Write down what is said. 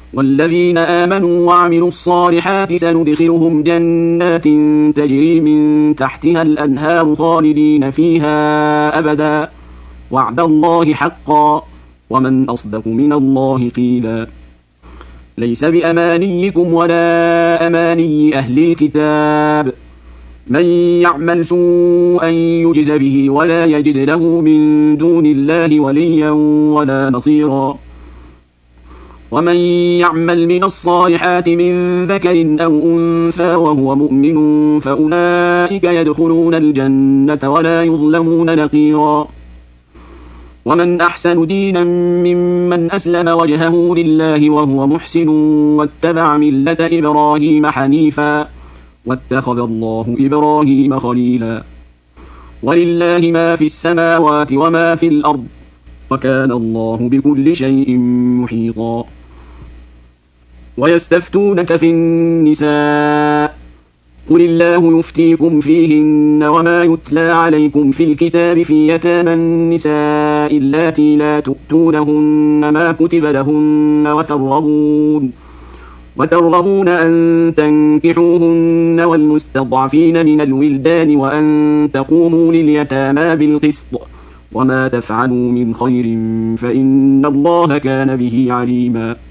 والذين آمنوا وعملوا الصالحات سندخلهم جنات تجري من تحتها الأنهار خالدين فيها أبدا وعد الله حقا ومن أصدق من الله قيلا ليس بأمانيكم ولا أماني أهل الكتاب من يعمل سوءا يجز به ولا يجد له من دون الله وليا ولا نصيرا ومن يعمل من الصالحات من ذكر أو أنثى وهو مؤمن فأولئك يدخلون الجنة ولا يظلمون نقيرا ومن أحسن دينا ممن أسلم وجهه لله وهو محسن واتبع ملة إبراهيم حنيفا واتخذ الله إبراهيم خليلا ولله ما في السماوات وما في الأرض وكان الله بكل شيء محيطا ويستفتونك في النساء قل الله يفتيكم فيهن وما يتلى عليكم في الكتاب في يتامى النساء اللاتي لا تؤتونهن ما كتب لهن وترغبون أن تنكحوهن والمستضعفين من الولدان وأن تقوموا لليتامى بالقسط وما تفعلوا من خير فإن الله كان به عليما